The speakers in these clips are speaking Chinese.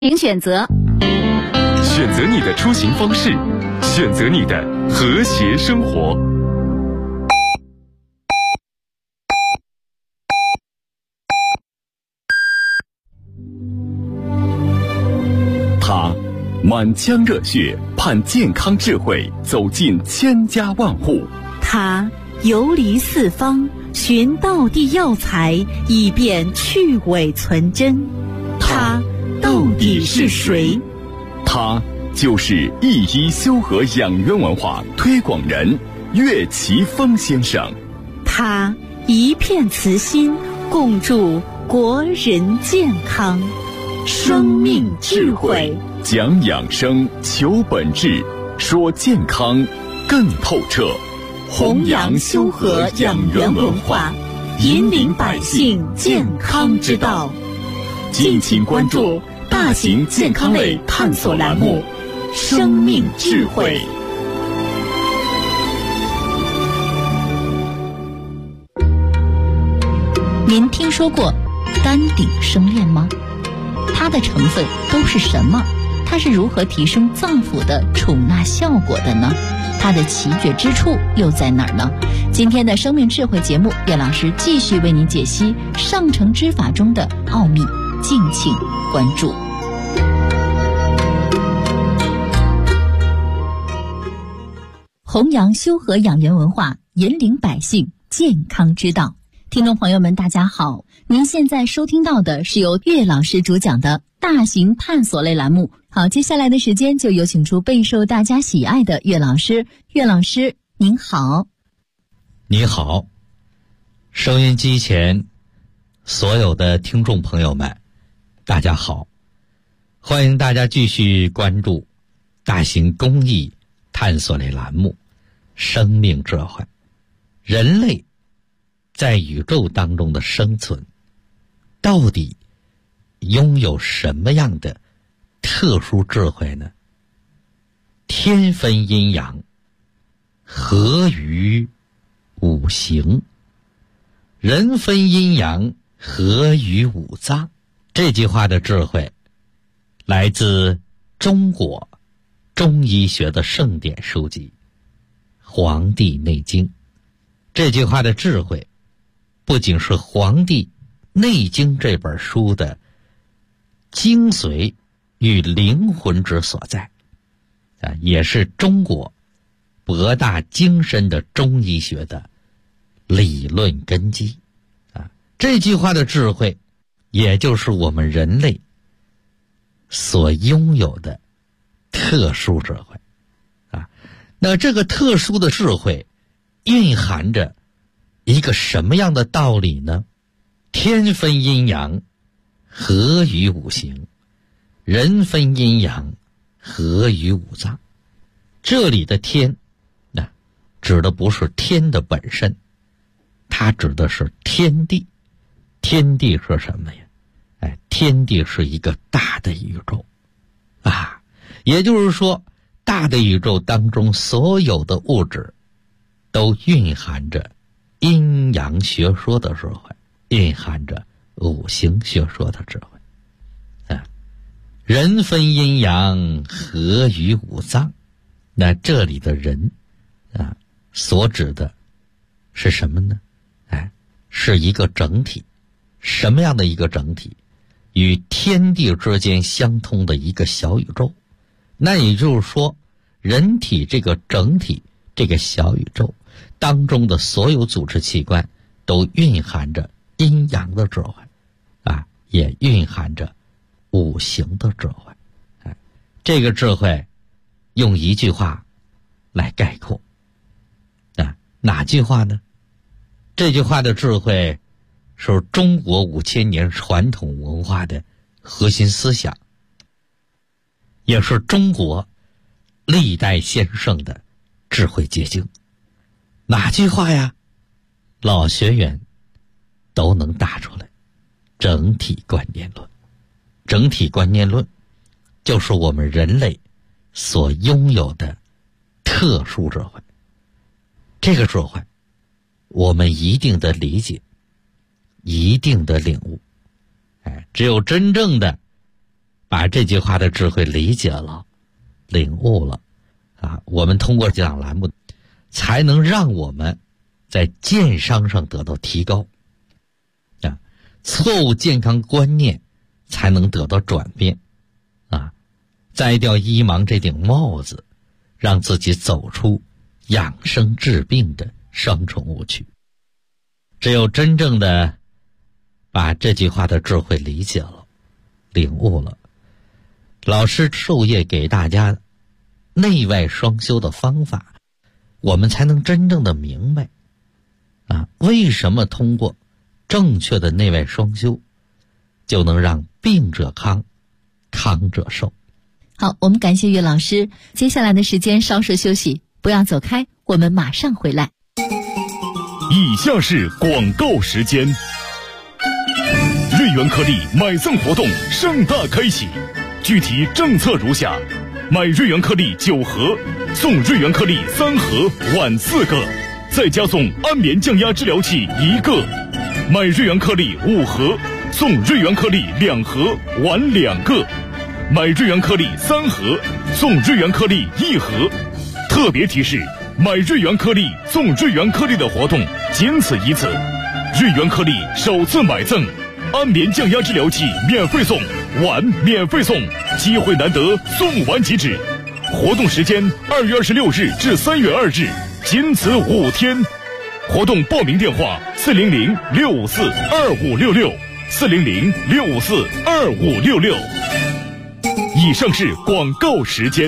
请选择。 选择你的出行方式，选择你的和谐生活。他满腔热血盼健康智慧走进千家万户， 他游离四方寻道地药材，以便去伪存真。他到底是谁？ 他就是一医修和养元文化推广人岳奇峰先生。 他一片慈心，共筑国人健康。生命智慧， 讲养生，求本质，说健康更透彻。 弘扬修和养元文化，引领百姓健康之道。敬请关注大型健康类探索栏目《生命智慧》。 您听说过丹顶生链吗？它的成分都是什么？它是如何提升脏腑的储纳效果的呢？它的奇绝之处又在哪儿呢？今天的生命智慧节目，岳老师继续为您解析上乘之法中的奥秘，敬请关注。弘扬修和养元文化，引领百姓健康之道。听众朋友们大家好，您现在收听到的是由岳老师主讲的大型探索类栏目。好，接下来的时间就有请出备受大家喜爱的岳老师。岳老师您好。 你好，收音机前所有的听众朋友们大家好，欢迎大家继续关注大型公益探索类栏目生命智慧。人类在宇宙当中的生存到底拥有什么样的特殊智慧呢？天分阴阳，合于五行，人分阴阳，合于五脏。这句话的智慧来自中国中医学的圣典书籍《黄帝内经》。这句话的智慧不仅是《黄帝内经》这本书的精髓与灵魂之所在，也是中国博大精深的中医学的理论根基。这句话的智慧也就是我们人类所拥有的特殊智慧。那这个特殊的智慧蕴含着一个什么样的道理呢？天分阴阳，合于五行，人分阴阳，合于五脏。这里的天指的不是天的本身，它指的是天地。天地是什么呀？天地是一个大的宇宙也就是说，大的宇宙当中所有的物质都蕴含着阴阳学说的智慧，蕴含着五行学说的智慧。人分阴阳，合于五脏。那这里的人所指的是什么呢？是一个整体。什么样的一个整体？与天地之间相通的一个小宇宙。那也就是说，人体这个整体，这个小宇宙当中的所有组织器官都蕴含着阴阳的智慧也蕴含着五行的智慧。这个智慧用一句话来概括哪句话呢？这句话的智慧是中国5000年传统文化的核心思想，也是中国历代先圣的智慧结晶。哪句话呀？老学员都能答出来。整体观念论。整体观念论就是我们人类所拥有的特殊智慧。这个智慧我们一定的理解，一定的领悟。只有真正的把这句话的智慧理解了、领悟了我们通过这档栏目才能让我们在健康上得到提高错误健康观念才能得到转变摘掉医盲这顶帽子，让自己走出养生治病的双重误区。只有真正的把这句话的智慧理解了、领悟了，老师授业给大家内外双修的方法，我们才能真正的明白为什么通过正确的内外双修就能让病者康，康者寿。 好，我们感谢岳老师。接下来的时间稍事休息，不要走开，我们马上回来。 以下是广告时间。瑞元颗粒买赠活动盛大开启，具体政策如下：买瑞元颗粒9盒，送瑞元颗粒3盒碗4个，再加送安眠降压治疗器1个；买瑞元颗粒5盒，送瑞元颗粒2盒碗2个；买瑞元颗粒3盒，送瑞元颗粒1盒。特别提示：买瑞元颗粒送瑞元颗粒的活动仅此一次，瑞元颗粒首次买赠，安眠降压治疗器免费送，碗免费送，机会难得，送完即止。活动时间2月26日至3月2日，仅此5天。活动报名电话400-654-2566，400-654-2566。以上是广告时间。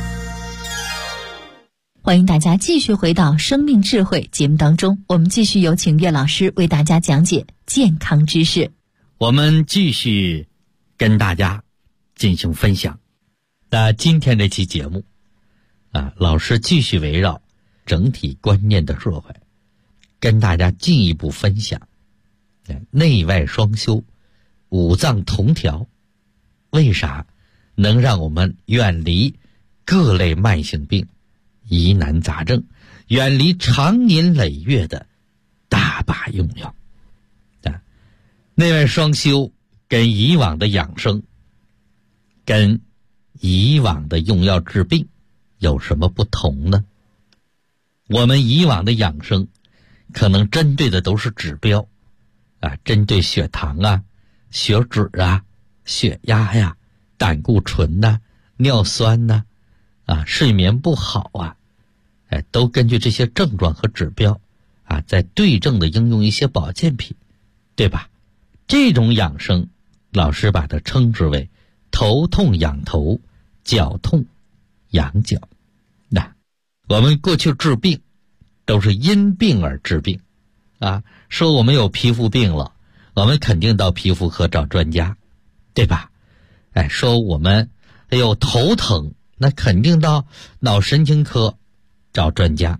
欢迎大家继续回到生命智慧节目当中，我们继续有请岳老师为大家讲解健康知识。 我们继续跟大家进行分享。那今天这期节目老师继续围绕整体观念的智慧，跟大家进一步分享内外双修、五脏同调，为啥能让我们远离各类慢性病、疑难杂症，远离长年累月的大把用药内外双修跟以往的养生，跟以往的用药治病有什么不同呢？我们以往的养生可能针对的都是指标针对血糖血脂血压胆固醇尿酸睡眠不好都根据这些症状和指标在对症的应用一些保健品，对吧？这种养生老师把它称之为头痛养头，脚痛养脚。我们过去治病都是因病而治病说我们有皮肤病了，我们肯定到皮肤科找专家，对吧？说我们有头疼，那肯定到脑神经科找专家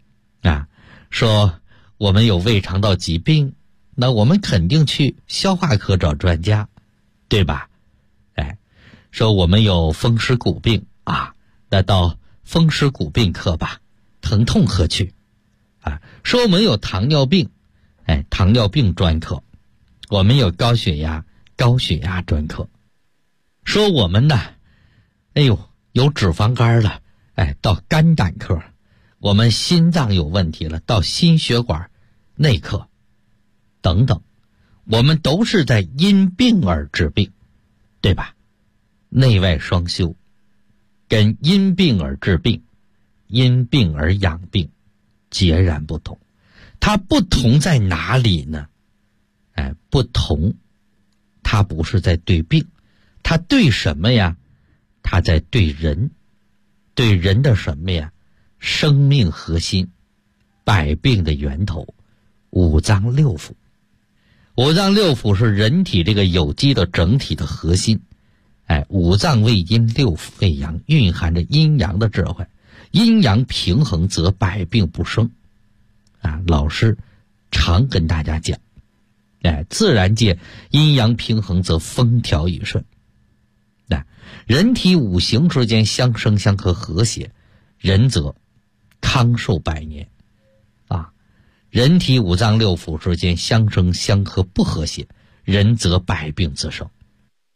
说我们有胃肠道疾病，那我们肯定去消化科找专家，对吧？说我们有风湿骨病那到风湿骨病科吧，疼痛科去说我们有糖尿病，糖尿病专科；我们有高血压，高血压专科。说我们呢有脂肪肝了，到肝胆科；我们心脏有问题了，到心血管内科等等。我们都是在因病而治病，对吧？内外双修跟因病而治病、因病而养病截然不同。它不同在哪里呢？不同它不是在对病，它对什么呀？它在对人。对人的什么呀？生命核心，百病的源头，五脏六腑。五脏六腑是人体这个有机的整体的核心。五脏为阴，六腑为阳，蕴含着阴阳的智慧。阴阳平衡则百病不生老师常跟大家讲自然界阴阳平衡则风调雨顺人体五行之间相生相克和谐，人则康寿百年人体五脏六腑之间相生相克不和谐，人则百病滋生。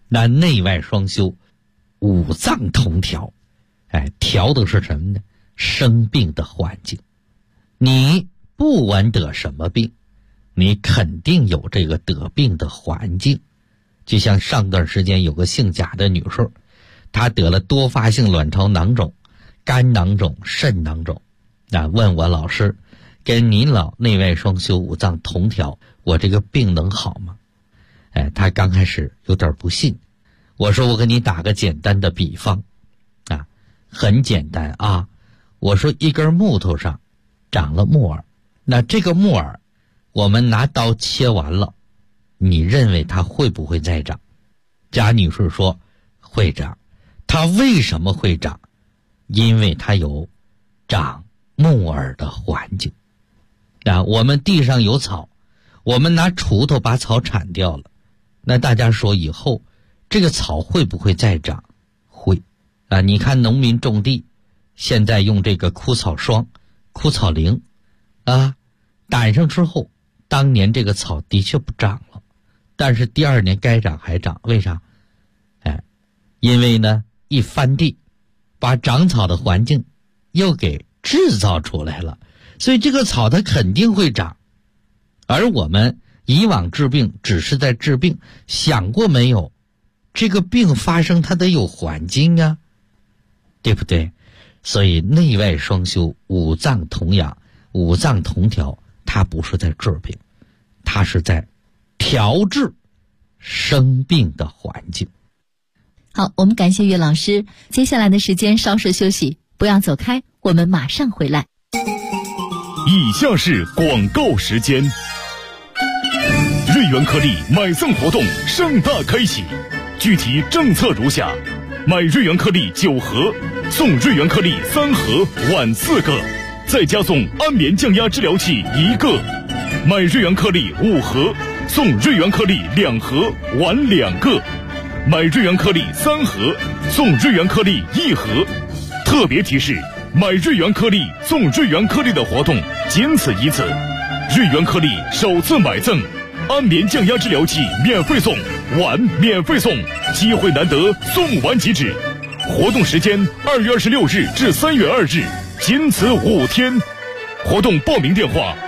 那内外双修，五脏同调，调的是什么呢？生病的环境。你不管得什么病，你肯定有这个得病的环境。就像上段时间有个姓贾的女士，她得了多发性卵巢囊肿、肝囊肿、肾囊肿，问我老师，跟您老内外双修五脏同调，我这个病能好吗？她刚开始有点不信，我说我给你打个简单的比方，很简单啊，我说一根木头上长了木耳，那这个木耳我们拿刀切完了，你认为它会不会再长？贾女士说会长。它为什么会长？因为它有长木耳的环境。我们地上有草，我们拿锄头把草铲掉了，那大家说以后这个草会不会再长？会。你看农民种地，现在用这个枯草霜、枯草灵掸上之后，当年这个草的确不长了，但是第二年该长还长。为啥？因为呢一翻地，把长草的环境又给制造出来了，所以这个草它肯定会长。而我们以往治病只是在治病，想过没有这个病发生它得有环境啊，对不对？所以内外双修，五脏同养，五脏同调，它不是在治病，它是在调治生病的环境。 好，我们感谢岳老师。接下来的时间稍事休息，不要走开，我们马上回来。 以下是广告时间。瑞元颗粒买赠活动盛大开启，具体政策如下：买瑞元颗粒9盒，送瑞元颗粒3盒，碗4个，再加送安眠降压治疗器1个；买瑞元颗粒5盒，送瑞元颗粒2盒，碗2个；买瑞元颗粒3盒，送瑞元颗粒1盒。特别提示：买瑞元颗粒送瑞元颗粒的活动仅此一次，瑞元颗粒首次买赠安眠降压治疗器免费送，碗免费送，机会难得，送完即止。活动时间2月26日至3月2日，仅此5天。活动报名电话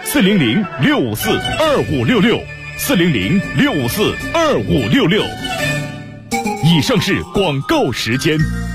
400-654-2566，400-654-2566。以上是广告时间。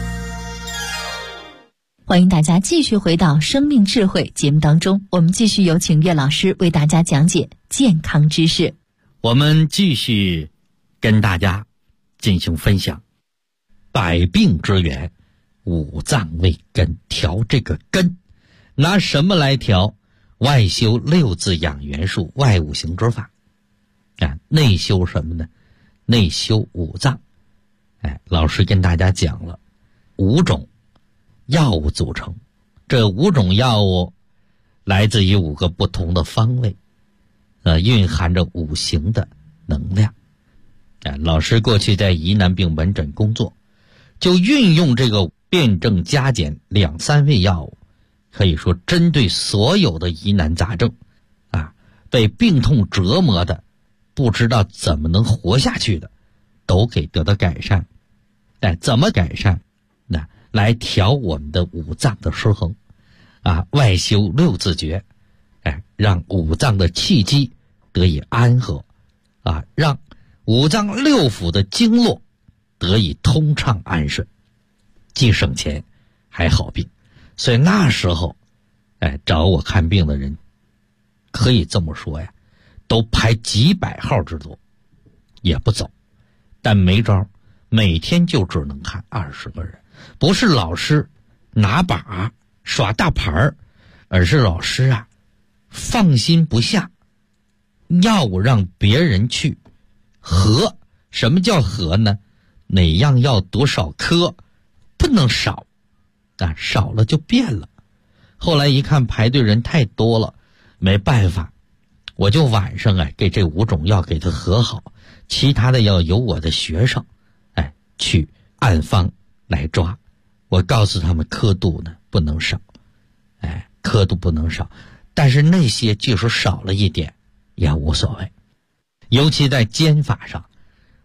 欢迎大家继续回到生命智慧节目当中，我们继续有请岳老师为大家讲解健康知识。 我们继续跟大家进行分享百病之源，五脏为根。调这个根，拿什么来调？外修6字养元术，外五行之法。内修什么呢？内修五脏。老师跟大家讲了5种药物组成，这5种药物来自于5个不同的方位，蕴含着五行的能量。老师过去在疑难病门诊工作，就运用这个辩证加减2、3味药物，可以说针对所有的疑难杂症，被病痛折磨的不知道怎么能活下去的，都给得到改善。怎么改善？来调我们的五脏的失衡，外修6字诀，让五脏的气机得以安和，让五脏6腑的经络得以通畅安顺，既省钱还好病。所以那时候找我看病的人可以这么说呀，都排几百号之多也不走，但没招，每天就只能看20个人。不是老师拿把耍大牌，而是老师放心不下，药物让别人去合。什么叫合呢？哪样药多少颗不能少，少了就变了。后来一看排队人太多了，没办法，我就晚上给这5种药给它合好，其他的要由我的学生去按方来抓。我告诉他们刻度呢不能少，刻度不能少，但是那些就是少了一点也无所谓。尤其在煎法上，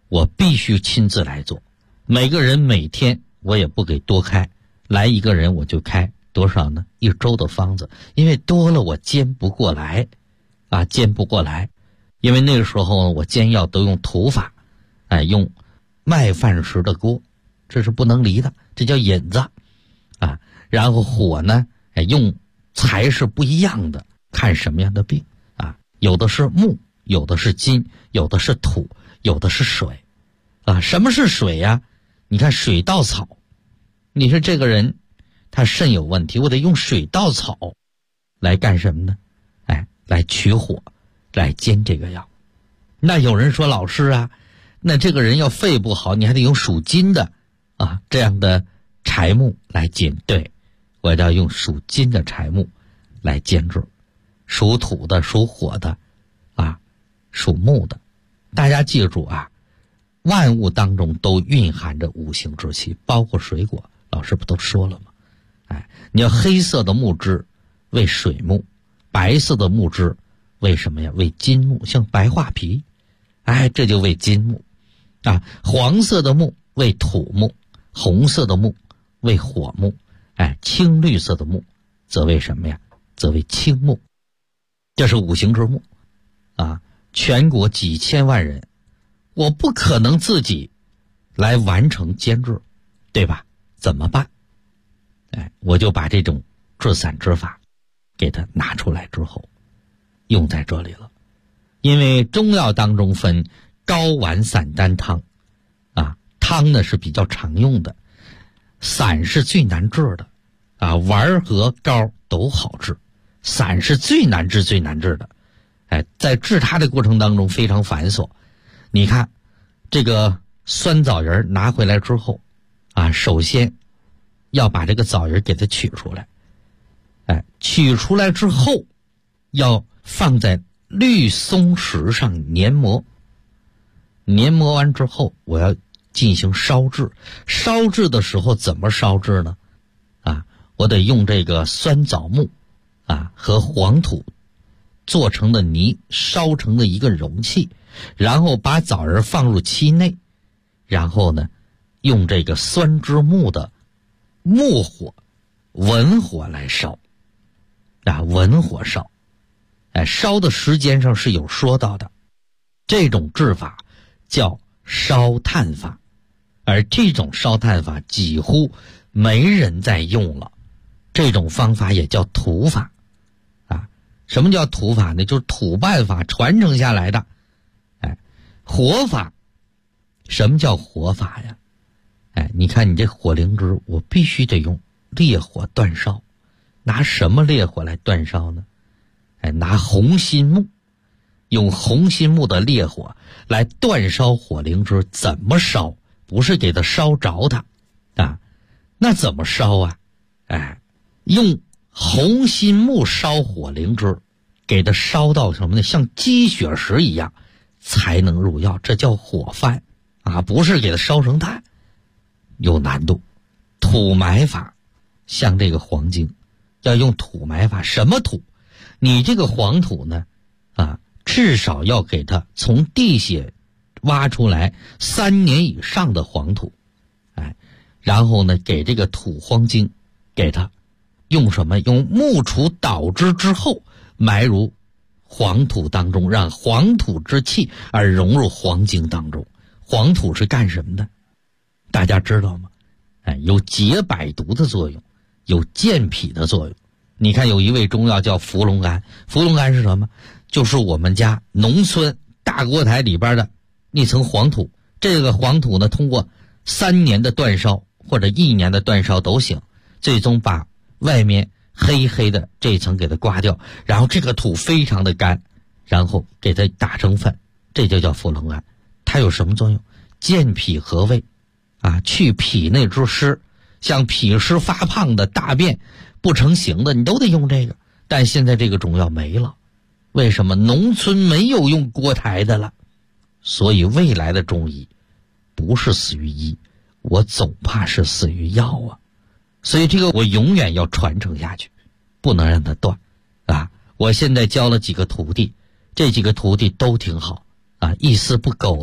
我必须亲自来做。每个人每天我也不给多开，来一个人我就开多少呢？1周的方子，因为多了我煎不过来煎不过来。因为那个时候我煎药都用土法，用麦饭石的锅，这是不能离的，这叫引子然后火呢用材是不一样的，看什么样的病有的是木，有的是金，有的是土，有的是水什么是水呀？你看水稻草，你说这个人他肾有问题，我得用水稻草来干什么呢？来取火，来煎这个药。那有人说老师那这个人要肺不好，你还得用属金的这样的柴木来煎。对，我要用属金的柴木来煎制，属土的、属火的属木的。大家记住万物当中都蕴含着五行之气，包括水果，老师不都说了吗？你要黑色的木质为水木，白色的木质为什么呀？为金木，像白桦皮这就为金木黄色的木为土木，红色的木为火木，青绿色的木则为什么呀？则为青木。这是五行之木全国几千万人，我不可能自己来完成煎制，对吧？怎么办？我就把这种制散之法给它拿出来之后用在这里了。因为中药当中分膏丸散丹汤汤呢是比较常用的，散是最难治的丸和膏都好治，散是最难治的在治它的过程当中非常繁琐。你看这个酸枣仁拿回来之后首先要把这个枣仁给它取出来取出来之后要放在绿松石上研磨，研磨完之后我要进行烧制。烧制的时候怎么烧制呢？我得用这个酸枣木和黄土做成的泥烧成的一个容器，然后把枣仁放入其内，然后呢用这个酸之木的木火文火来烧文火烧烧的时间上是有说到的。这种制法叫烧炭法，而这种烧炭法几乎没人在用了。这种方法也叫土法什么叫土法呢？就是土办法传承下来的火法。什么叫火法呀？你看你这火灵芝，我必须得用烈火煅烧。拿什么烈火来煅烧呢？拿红心木，用红心木的烈火来煅烧火灵芝。怎么烧？不是给它烧着它那怎么烧用红心木烧火灵芝，给它烧到什么呢？像积雪石一样才能入药，这叫火翻不是给它烧成炭，有难度。土埋法，像这个黄精要用土埋法。什么土？你这个黄土呢至少要给它从地下挖出来3年以上的黄土然后呢给这个土黄精给它用什么？用木杵捣之之后埋入黄土当中，让黄土之气而融入黄精当中。黄土是干什么的？大家知道吗？有解百毒的作用，有健脾的作用。你看有一味中药叫伏龙胺，伏龙胺是什么？就是我们家农村大锅台里边的那层黄土。这个黄土呢，通过3年的煅烧或者1年的煅烧都行，最终把外面黑黑的这一层给它刮掉，然后这个土非常的干，然后给它打成粉，这就叫伏龙胺。它有什么作用？健脾和胃去脾内之湿，像脾湿发胖的、大便不成形的，你都得用这个。但现在这个中药没了，为什么？农村没有用锅台的了。所以未来的中医不是死于医，我总怕是死于药所以这个我永远要传承下去，不能让它断我现在教了几个徒弟，这几个徒弟都挺好一丝不苟的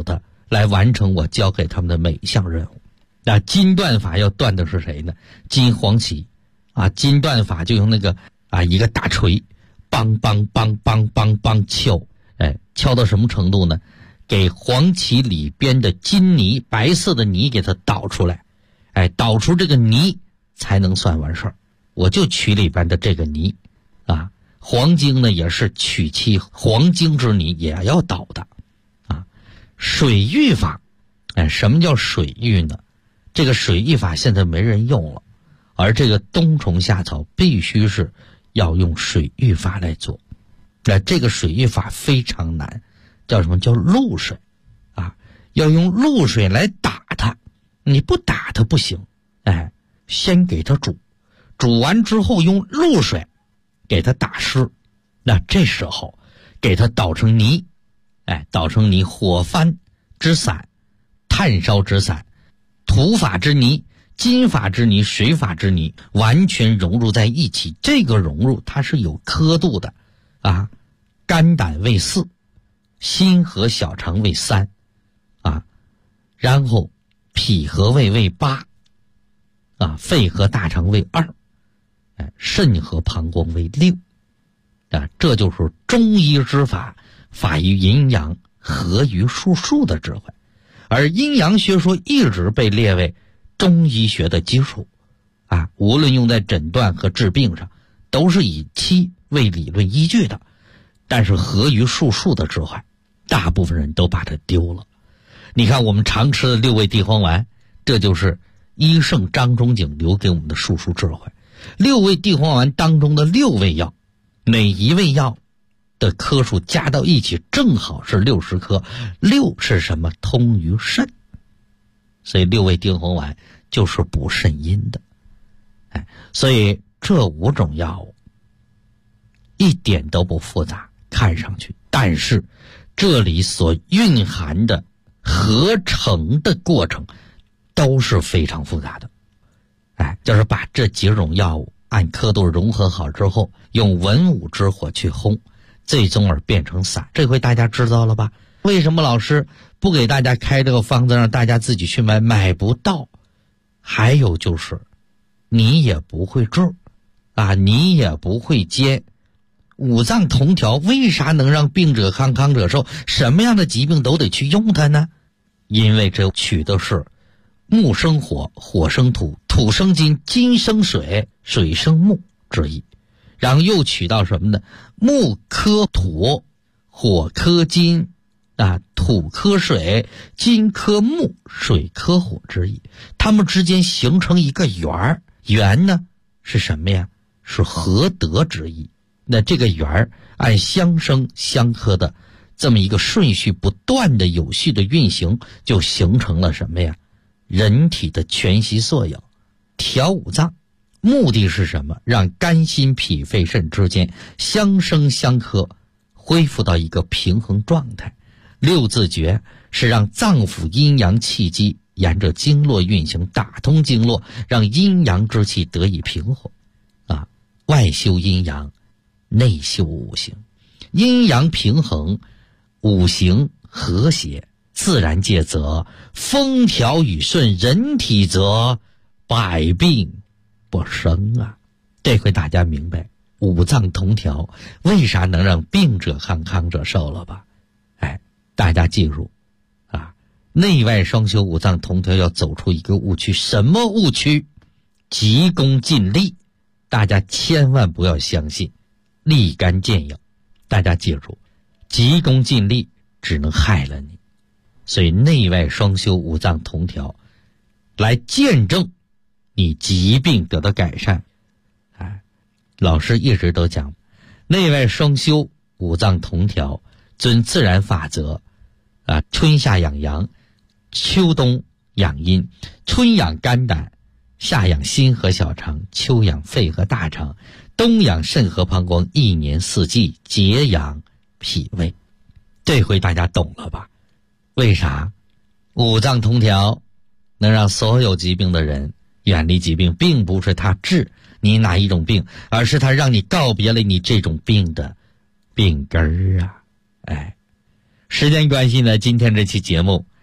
来完成我交给他们的每一项任务。那金断法要断的是谁呢？金黄旗啊，金断法就用那个一个大锤，梆梆梆梆梆梆敲，敲到什么程度呢？给黄旗里边的金泥，白色的泥给它倒出来，倒出这个泥才能算完事儿。我就取里边的这个泥啊，黄金呢也是取其黄金之泥也要倒的啊。水浴法，什么叫水浴呢？这个水浴法现在没人用了，而这个冬虫夏草必须是要用水浴法来做。这个水浴法非常难，叫什么？叫露水啊，要用露水来打它，你不打它不行。先给它煮，煮完之后用露水给它打湿，那这时候给它捣成泥，捣成泥，火翻之散，炭烧之散，土法之泥，金法之泥，水法之泥，完全融入在一起。这个融入它是有刻度的啊，肝胆为4，心和小肠为3啊，然后脾和胃为8啊，肺和大肠为2，肾和膀胱为6啊，这就是中医之法，法于阴阳，合于术数的智慧。而阴阳学说一直被列为中医学的基础啊，无论用在诊断和治病上，都是以其为理论依据的。但是合于术数的智慧，大部分人都把它丢了。你看我们常吃的6味地黄丸，这就是医圣张仲景留给我们的术数智慧。6味地黄丸当中的6味药，每一味药的颗数加到一起正好是60颗，6是什么？通于肾，所以6味地黄丸就是补肾阴的。所以这5种药物一点都不复杂，看上去，但是这里所蕴含的合成的过程都是非常复杂的。就是把这几种药物按刻度融合好之后，用文武之火去烘，最终而变成散。这回大家知道了吧？为什么老师不给大家开这个方子让大家自己去买？买不到。还有就是你也不会治啊，你也不会煎。五脏同调为啥能让病者康，康者寿？什么样的疾病都得去用它呢？因为这取的是木生火，火生土，土生金，金生水，水生木之意。然后又取到什么呢？木克土，火克金啊，土克水，金克木，水克火之意。它们之间形成一个圆儿，圆呢是什么呀？是合德之意。那这个圆儿按相生相克的这么一个顺序不断的有序的运行，就形成了什么呀？人体的全息缩影。调五脏目的是什么？让肝心脾肺肾之间相生相克，恢复到一个平衡状态。六字诀是让脏腑阴阳气机沿着经络运行，打通经络，让阴阳之气得以平衡啊，外修阴阳，内修五行，阴阳平衡，五行和谐，自然界则风调雨顺，人体则百病不生啊。这回大家明白五脏同调为啥能让病者康，康者寿了吧？大家记住啊，内外双修，五脏同调，要走出一个误区。什么误区？急功近利。大家千万不要相信，立竿见影。大家记住，急功近利只能害了你。所以内外双修，五脏同调，来见证你疾病得到改善。老师一直都讲，内外双修，五脏同调，遵自然法则啊，春夏养阳，秋冬养阴，春养肝胆，夏养心和小肠，秋养肺和大肠，冬养肾和膀胱，一年四季节养脾胃。这回大家懂了吧？为啥五脏同调能让所有疾病的人远离疾病？并不是他治你哪一种病，而是他让你告别了你这种病的病根儿啊。时间关系呢，今天这期节目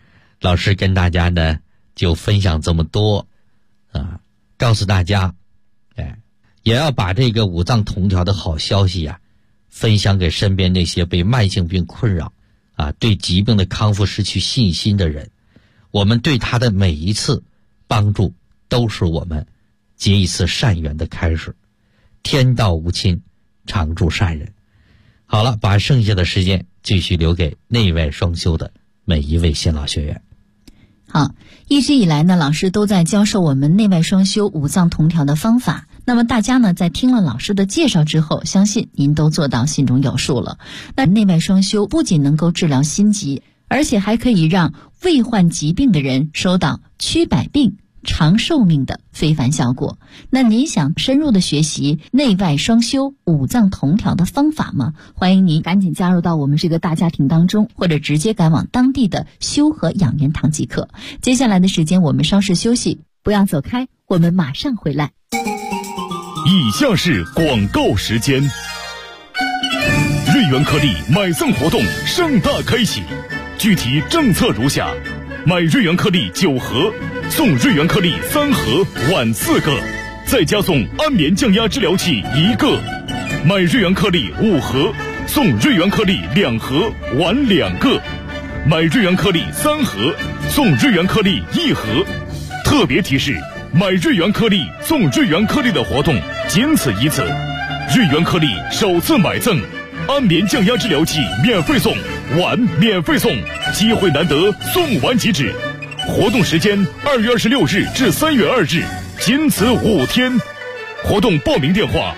老师跟大家呢就分享这么多啊，告诉大家，也要把这个五脏同调的好消息啊，分享给身边那些被慢性病困扰啊，对疾病的康复失去信心的人。我们对他的每一次帮助，都是我们结一次善缘的开始。天道无亲，常助善人。好了，把剩下的时间继续留给内外双修的每一位新老学员。 好，一直以来呢，老师都在教授我们内外双修五脏同调的方法。那么大家呢，在听了老师的介绍之后，相信您都做到心中有数了。那内外双修不仅能够治疗心疾，而且还可以让未患疾病的人收到驱百病、长寿命的非凡效果。那您想深入的学习内外双修五脏同调的方法吗？欢迎您赶紧加入到我们这个大家庭当中，或者直接赶往当地的修和养元堂即可。接下来的时间我们稍事休息，不要走开，我们马上回来。 以下是广告时间。瑞元颗粒买赠活动盛大开启，具体政策如下：买瑞元颗粒9盒，送瑞元颗粒3盒，碗4个，再加送安眠降压治疗器1个；买瑞元颗粒5盒，送瑞元颗粒2盒，碗2个；买瑞元颗粒3盒，送瑞元颗粒1盒。特别提示：买瑞元颗粒送瑞元颗粒的活动仅此一次，瑞元颗粒首次买赠，安眠降压治疗器免费送，碗免费送，机会难得，送完即止。活动时间2月26日至3月2日，仅此5天。活动报名电话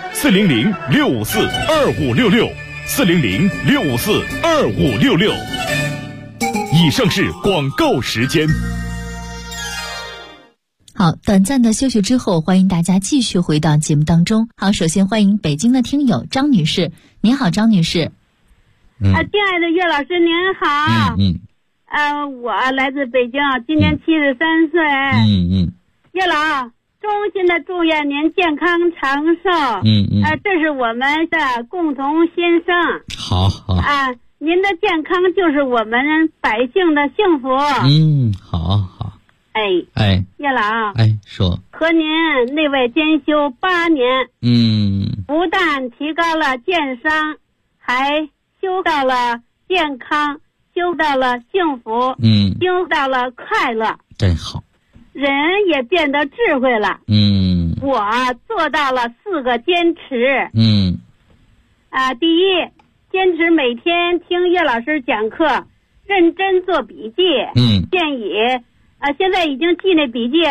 400-654-2566，400-654-2566。以上是广告时间。 好，短暂的休息之后，欢迎大家继续回到节目当中。好，首先欢迎北京的听友张女士。您好，张女士。 亲爱的岳老师您好。我来自北京，今年73岁。岳老，衷心的祝愿您健康长寿。这是我们的共同心声。 好。 您的健康就是我们百姓的幸福。 好。 岳老， 说和您内外兼修8年，不但提高了健商，还修到了健康，修到了幸福，修到了快乐， 真好。 人也变得智慧了。我做到了4个坚持。第一，坚持每天听岳老师讲课，认真做笔记。建议现在已经记那笔记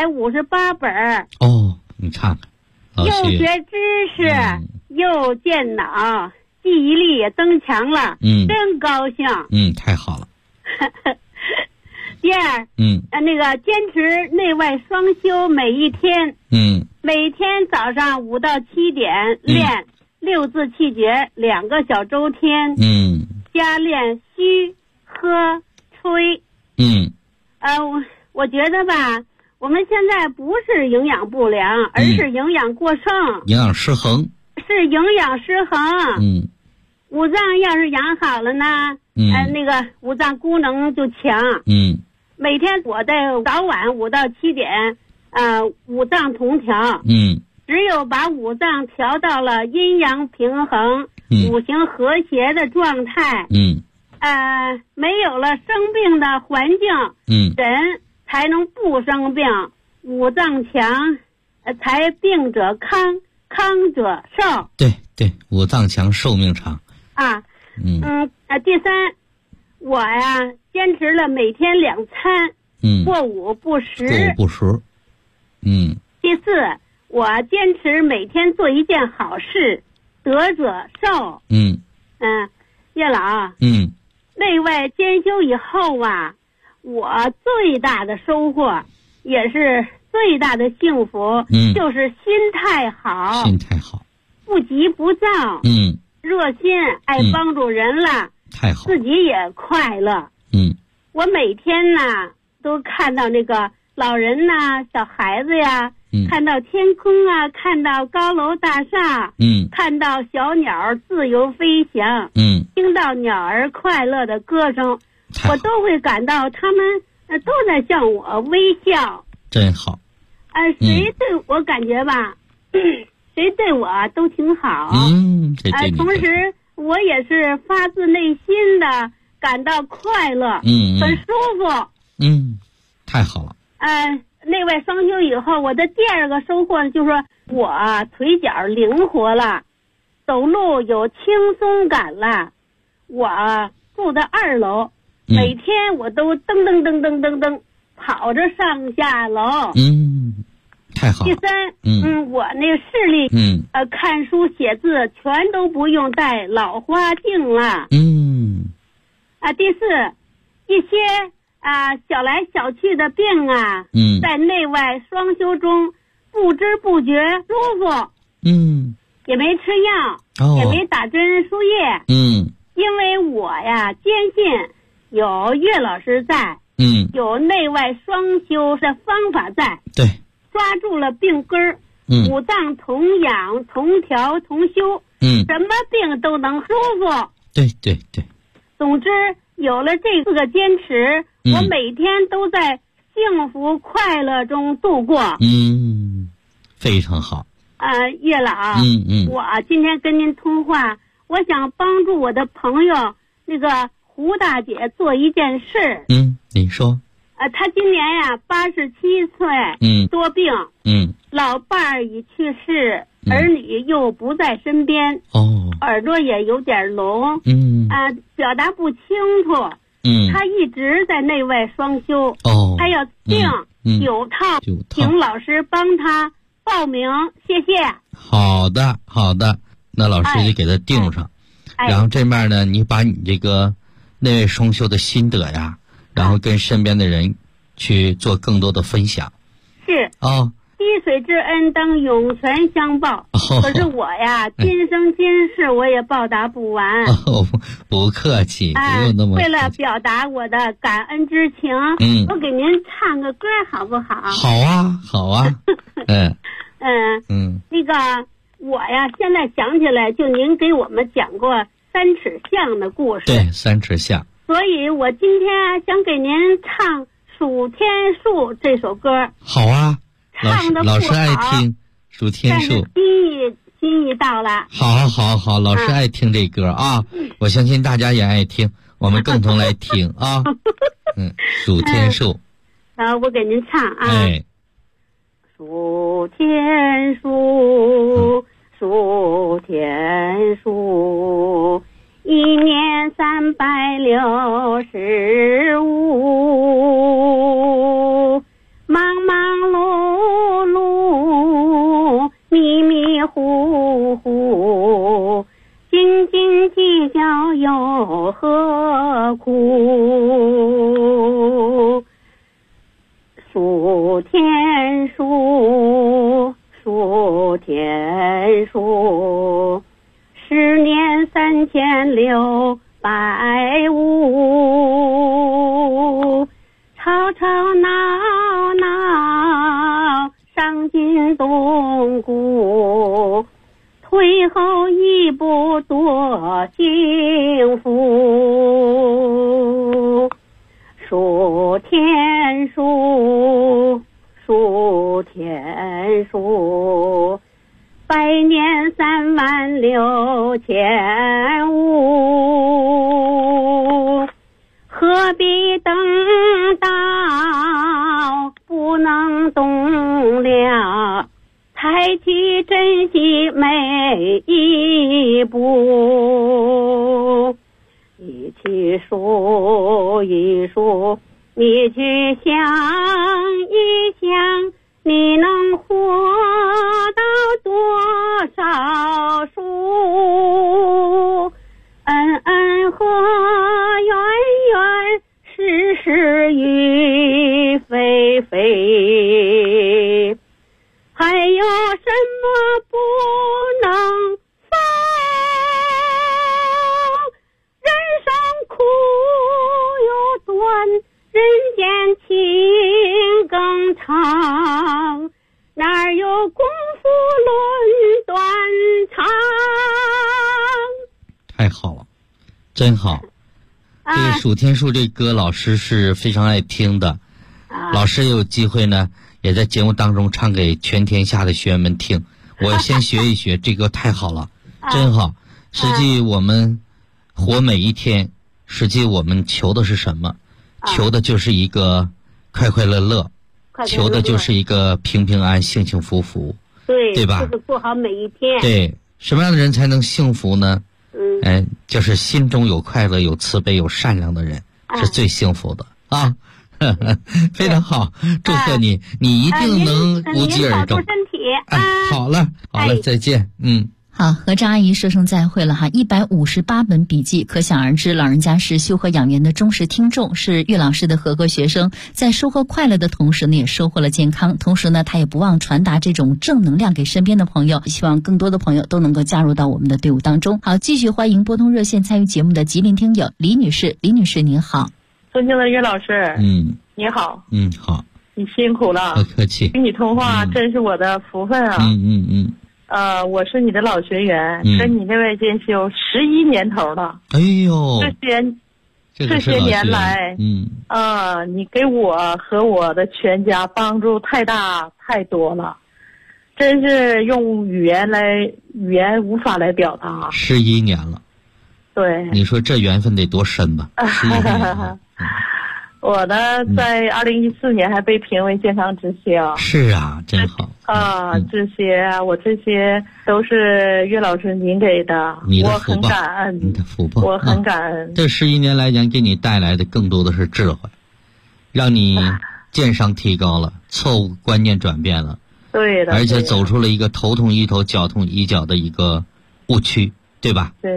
158本。 你看看， 又学知识，又健脑，记忆力也增强了。真高兴。 太好了。 第二，那个坚持内外双修每一天。每天早上5到7点练6字气诀2个小周天。加练虚、喝、吹。我觉得吧，我们现在不是营养不良，而是营养过剩， 营养失衡。 是营养失衡。五脏要是养好了呢，那个五脏功能就强。每天我在早晚5到7点，五脏同调。只有把五脏调到了阴阳平衡、五行和谐的状态。没有了生病的环境，人才能不生病。五脏强，才病者康，康者寿。 对，五脏强，寿命长。 第三，我呀坚持了每天2餐，过午不食。第四，我坚持每天做一件好事，得者寿。岳老，内外兼修以后啊，我最大的收获，也是最大的幸福，就是心态好，不急不躁，热心，爱帮助人了， 太好， 自己也快乐。我每天呢都看到那个老人呐、小孩子呀，看到天空啊，看到高楼大厦，看到小鸟自由飞翔，听到鸟儿快乐的歌声，我都会感到他们都在向我微笑， 真好。 谁对我感觉吧，谁对我都挺好。 同时我也是发自内心的感到快乐，很舒服。 太好了。 内外双修以后，我的第二个收获就是说我腿脚灵活了，走路有轻松感了。我住在2楼，每天我都噔噔噔噔噔噔跑着上下楼。 太好了。 第三，我那个视力，看书写字全都不用戴老花镜了。第四，一些小来小去的病在内外双修中不知不觉舒服。也没吃药，也没打针输液。因为我呀坚信有岳老师在，有内外双修的方法在， 对， 抓住了病根儿，五脏同养同调同修，什么病都能舒服。 对对对。 总之有了这4个坚持，我每天都在幸福快乐中度过。 非常好。 岳老，我今天跟您通话，我想帮助我的朋友那个胡大姐做一件事。 你说。 她今年呀87岁，多病，老伴儿已去世，儿女又不在身边，耳朵也有点聋，表达不清楚。她一直在内外双修，她要订9套，请老师帮她报名，谢谢。 好的好的，那老师就给他订上。然后这面呢，你把你这个内外双修的心得呀，然后跟身边的人去做更多的分享。 是滴水之恩当涌泉相报。可是我呀，今生今世我也报答不完。 不客气，不用那么客气。 为了表达我的感恩之情，我给您唱个歌好不好？ 好啊好啊。 那个我呀现在想起来，就您给我们讲过3尺象的故事。 对，3尺象。 所以我今天想给您唱《数天数》这首歌。 好啊， 唱的不好， 老师爱听《数天数》， 心意到了。 好，老师爱听这歌啊，我相信大家也爱听，我们共同来听啊。数天数。 我给您唱啊。数天数，数天数，1年365，忙忙碌碌，迷迷糊糊，斤斤计较又何苦？数天数，数天数，10年3650，吵吵闹闹，伤筋动骨，退后一步多幸福。数天数，数天数，100年36500，何必等到不能动了，才去珍惜每一步。一起数一数，你去想一想，你能活到多少数？恩恩和怨怨，是是与非非，还有什么不能放？人生苦又短，人间情更长，哪有功夫论短长？ 太好了，真好。这个数天数这歌老师是非常爱听的， 老师有机会呢，也在节目当中唱给全天下的学员们听。我先学一学，这个太好了，真好。实际我们活每一天，实际我们求的是什么？求的就是一个快快乐乐，求的就是一个平平安、幸幸福福，对吧？ 就是过好每一天。 对，什么样的人才能幸福呢？就是心中有快乐、有慈悲、有善良的人，是最幸福的啊！非常好，祝贺你，你一定能无疾而终。 身体。 好了，再见。 好，和张阿姨说声再会了哈。158本笔记，可想而知，老人家是修和养元的忠实听众，是岳老师的合格学生，在收获快乐的同时呢，也收获了健康。同时呢，他也不忘传达这种正能量给身边的朋友，希望更多的朋友都能够加入到我们的队伍当中。好，继续欢迎拨通热线参与节目的吉林听友李女士。李女士您好。 尊敬的岳老师，你好。 好。 你辛苦了。 不客气。 与你通话真是我的福分啊。我是你的老学员，跟你那位兼修11年头了。 哎呦， 这些年来，你给我和我的全家帮助太大太多了，真是用语言无法来表达。 11年了。 对。 你说这缘分得多深吧？11年了。 我呢，在2014年还被评为健康之星。 是啊，真好这些都是岳老师您给的，我很感恩。 你的福报， 我很感恩。 这11年来讲，给你带来的更多的是智慧，让你鉴赏提高了，错误观念转变了， 对的， 而且走出了一个头痛医头，脚痛医脚的一个误区。对吧？ 对，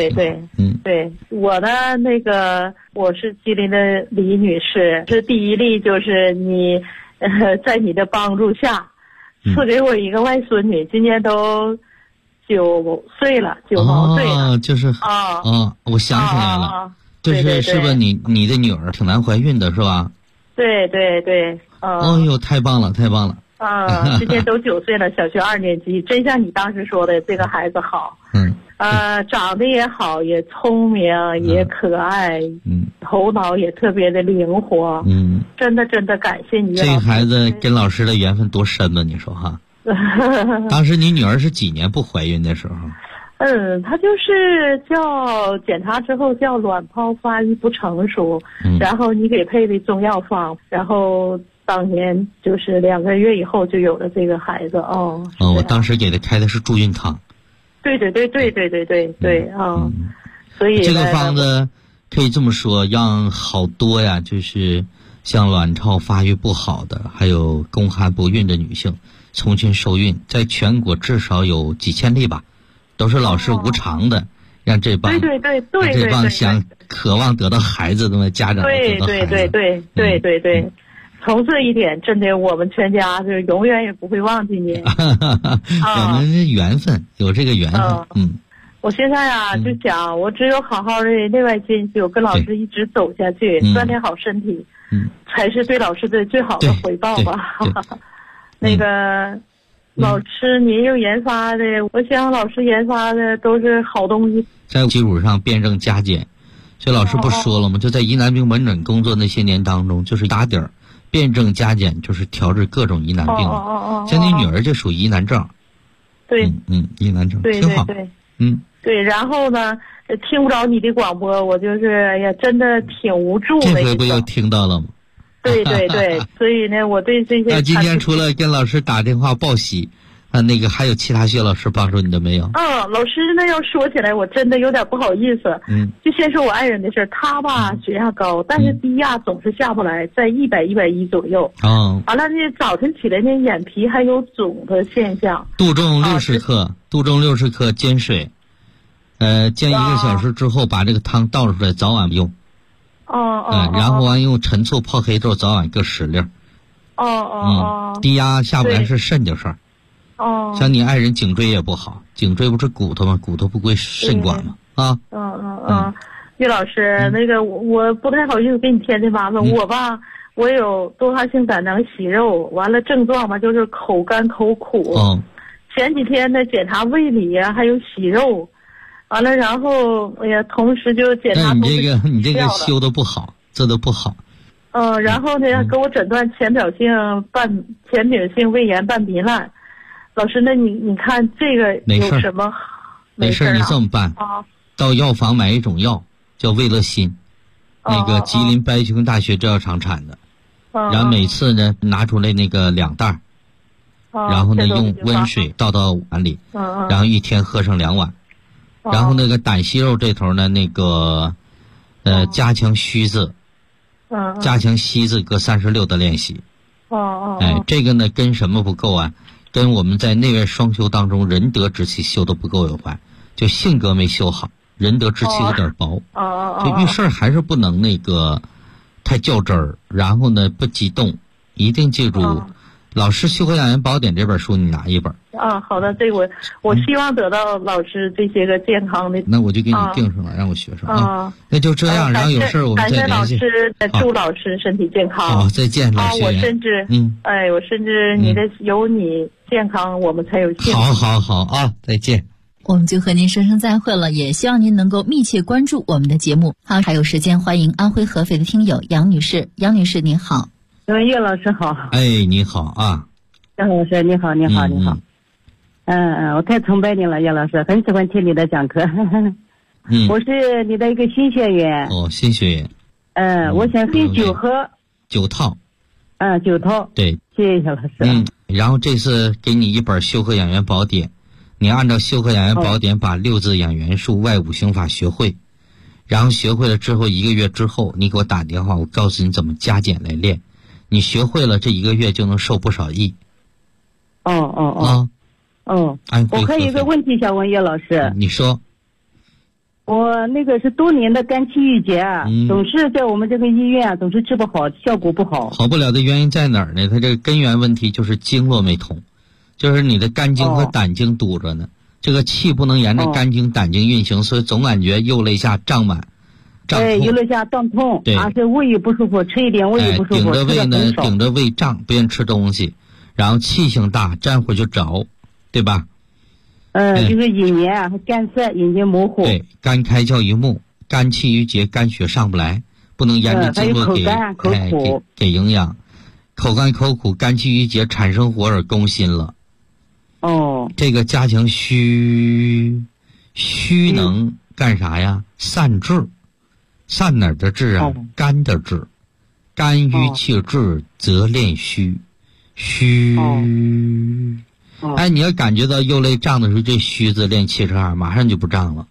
我的我是吉林的李女士，这第一例就是你，在你的帮助下，赐给我一个外孙女，今年都9岁了，9毛岁了。 就是我想起来了，是不是你的女儿挺难怀孕的是吧？ 对。 哎呦，太棒了！ 今年都9岁了，小学2年级，真像你当时说的，这个孩子好。长得也好，也聪明，也可爱，头脑也特别的灵活，真的感谢你。 这个孩子跟老师的缘分多深呢？你说哈？当时你女儿是几年不怀孕的时候？ 她就是检查之后叫卵泡发育不成熟，然后你给配的中药方，然后当年就是2个月以后就有了这个孩子。 我当时给她开的是助孕汤。 对，所以这个方子可以这么说，让好多呀，就是像卵巢发育不好的，还有宫寒不孕的女性重新受孕，在全国至少有几千例吧，都是老师无偿的，让这帮想渴望得到孩子的家长得到孩子。 对。从这一点，真的，我们全家就永远也不会忘记你。 我们的缘分，有这个缘分。 我现在就想，我只有好好的内外兼修，跟老师一直走下去，锻炼好身体，才是对老师的最好的回报吧。老师您又研发的，我想老师研发的都是好东西， 在基础上辩证加减。所以老师不说了吗？就在疑难病门诊工作那些年当中，就是打底儿。辩证加减就是调治各种疑难病了。像你女儿就属疑难症。 对， 疑难症挺好。 对，然后呢，听不着你的广播，我就是真的挺无助的。 这回不又听到了吗？ 对，所以呢，我对这些。 今天除了跟老师打电话报喜，还有其他学老师帮助你的没有？ 老师那要说起来，我真的有点不好意思。就先说我爱人的事儿，他吧血压高，但是低压总是下不来，在100、110左右。完了呢，早晨起来呢，眼皮还有肿的现象。 杜仲60克煎水，煎1个小时之后，把这个汤倒出来，早晚用。然后完用陈醋泡黑豆，早晚各10粒。低压下不来是肾的事儿。像你爱人颈椎也不好，颈椎不是骨头吗？骨头不归肾管吗？ 岳老师，我不太好意思给你添这麻烦。我有多发性胆囊息肉，完了症状吧就是口干口苦。前几天呢检查胃里呀还有息肉，完了然后同时就检查。 你这个修的不好，做的不好。 然后呢，给我诊断前柄性胃炎伴糜烂。老师，那你看这个有什么？ 没事，你这么办啊？到药房买一种药叫魏乐欣，那个吉林白云大学制药厂产的。然后每次呢拿出来那个2袋，然后呢用温水倒到碗里，然后一天喝上2碗。然后那个胆息肉这头呢，那个加强虚字，加强息字各36的练习。这个呢跟什么不够啊？跟我们在内外双修当中仁德之气修的不够有关，就性格没修好，仁德之气有点薄。这遇事还是不能那个太较真儿，然后呢不激动，一定记住。老师修和养元宝典这本书你拿一本。 好的，这我希望得到老师这些个健康的。 那我就给你定上了，让我学上啊。那就这样，然后有事我们再联系。 感谢老师，祝老师身体健康。 好，再见，老师。 我甚至有你健康，我们才有幸福。 好啊，再见。 我们就和您说声再会了，也希望您能够密切关注我们的节目。好，还有时间欢迎安徽合肥的听友杨女士。杨女士您好。 叶老师好。 你好啊。 杨老师你好。我太崇拜你了，叶老师，很喜欢听你的讲课。我是你的一个新学员。 新学员。 我想分9盒。 9套。 9套。 对， 谢谢老师。 然后这次给你一本修和养元宝典，你按照修和养元宝典把6字养元术外5行法学会，然后学会了之后1个月之后你给我打电话，我告诉你怎么加减来练。你学会了这1个月就能受不少益。 我还有一个问题想问叶老师。 你说。 我那个是多年的肝气郁结总是在我们这个医院总是治不好，效果不好。 好不了的原因在哪儿呢？它这个根源问题就是经络没通，就是你的肝经和胆经堵着呢，这个气不能沿着肝经胆经运行，所以总感觉右肋下胀满。 对，右肋下胀痛，是胃也不舒服，吃一点胃也不舒服。 顶着胃呢，顶着胃胀，不愿意吃东西，然后气性大，站会就着，对吧？ 就是眼炎和干涩，眼睛模糊。 对，肝开窍于目，肝气郁结，肝血上不来，不能沿着经络给营养。口干口苦，肝气郁结，产生火而攻心了。这个加强虚能干啥呀？散滞。散哪儿的滞啊？肝的滞。肝郁气滞则练虚。你要感觉到右肋胀的时候，这虚字练72，马上就不胀了。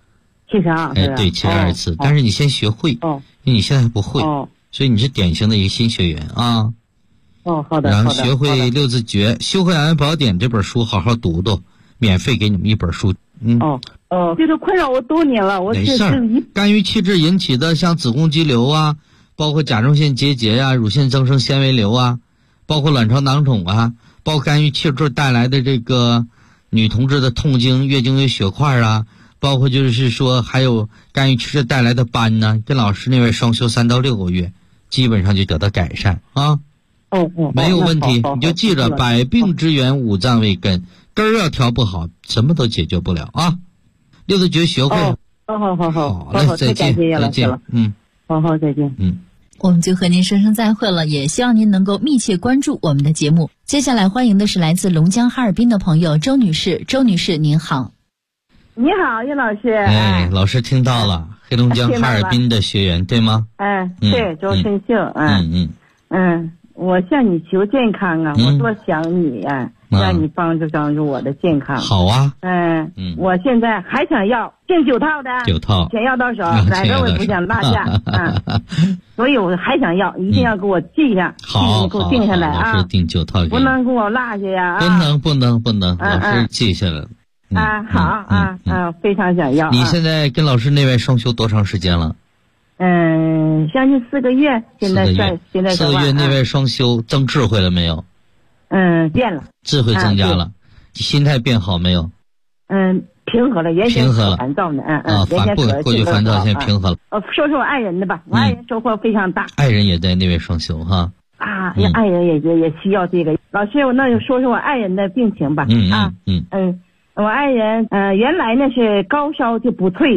72。 对，72次。但是你先学会，因为你现在还不会，所以你是典型的一个新学员啊。 好的。 然后学会6字诀，修和养元宝典这本书好好读读，免费给你们一本书。 这个困扰我多年了。 没事儿，肝郁气滞引起的像子宫肌瘤啊，包括甲状腺结节啊，乳腺增生纤维瘤啊，包括卵巢囊肿啊，包括肝郁气滞带来的这个女同志的痛经、月经有血块啊，包括就是说还有肝郁气滞带来的斑呢，跟老师那位双休3到6个月，基本上就得到改善啊。没有问题，你就记着，百病之源五脏为根，根儿要调不好，什么都解决不了啊。6字诀学会了。 好嘞，再见， 再见。好，再见。 我们就和您说声再会了，也希望您能够密切关注我们的节目。接下来欢迎的是来自龙江哈尔滨的朋友周女士。周女士您好。 你好，叶老师。 老师听到了，黑龙江哈尔滨的学员对吗？ 对，周春秀。我向你求健康啊，我多想你啊，让你帮助我的健康。 好啊。 我现在还想要订9套的 ，9套， 钱要到手，哪个我也不想落下所以我还想要，一定要给我记一下， 好， 给我定下来啊。 老师订9套， 不能给我落下呀。 不能，老师记下来了。 好非常想要。 你现在跟老师内外双修多长时间了？ 将近4个月，现在 4个月内外双修，增智慧了没有？ 变了， 智慧增加了，心态变好没有？ 平和了，原先烦躁呢， 过去烦躁，现在平和了。 说说我爱人的吧，我爱人收获非常大。 爱人也在内外双修哈。 爱人也需要这个。老师，那就说说我爱人的病情吧。我爱人原来呢是高烧就不退呀。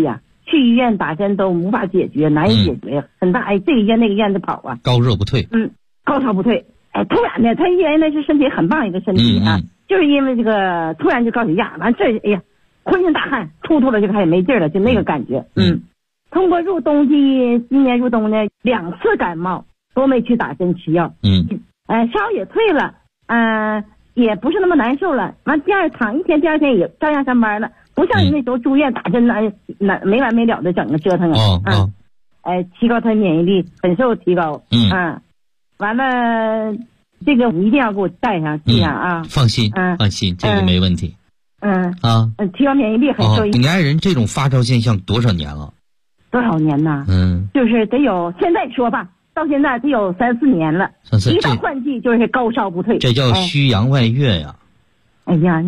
去医院打针都无法解决，难以解决，很大，这个医院那个医院的跑啊， 高热不退， 高烧不退，突然的，他原来是身体很棒一个身体啊，就是因为这个突然就高血压，完这浑身大汗，突了就开始没劲了，就那个感觉，通过入冬季，今年入冬呢2次感冒都没去打针吃药，烧也退了，也不是那么难受了，完第二天也照样上班了，不像那时候住院打针没完没了的整个折腾提高他免疫力很受提高，完了这个一定要给我带上记上啊， 放心，这个没问题， 提高免疫力很受益。 你爱人这种发烧现象多少年了？ 多少年呢？就是得有，现在说吧，到现在得有3-4年了，一到换季就是高烧不退， 这叫虚阳外越呀。 哎呀，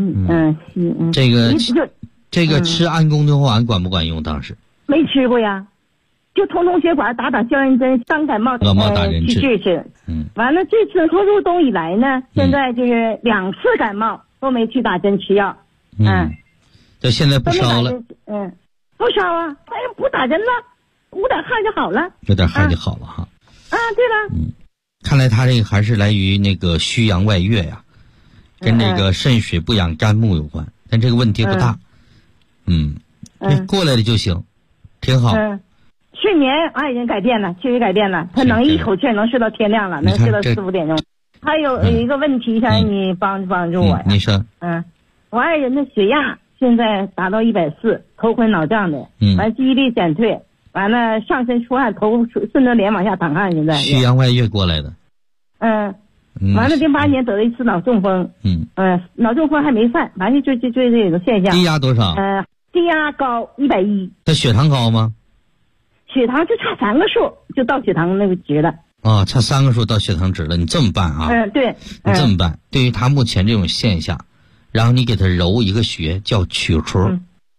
这个吃氨公牛丸管不管用？当时没吃过呀，就通血管打消炎针，伤感冒打人治是。完了这次从入冬以来呢，现在就是2次感冒都没去打针吃药， 这现在不烧了， 不烧啊，不打针了，捂点汗就好了， 有点汗就好了哈。 对了， 看来他这个还是来于那个虚阳外越呀，跟那个肾水不养肝木有关，但这个问题不大，过来了就行，挺好。 睡眠爱人改变了，确实改变了，他能一口气能睡到天亮了，能睡到4-5点钟。还有一个问题想让你帮助我呀。 你说。 我爱人的血压现在达到140，头昏脑胀的，完记忆力减退，完了上身出汗，头顺着脸往下淌汗，现在虚阳外越过来的。 完了08年得了一次脑中风，脑中风还没犯，完了就这个现象。 低压多少？ 低压高110。 他血糖高吗？ 血糖就差3个数就到血糖那个值了。 差3个数到血糖值了，你这么办啊？ 对， 你这么办，对于他目前这种现象，然后你给他揉一个穴叫曲戳，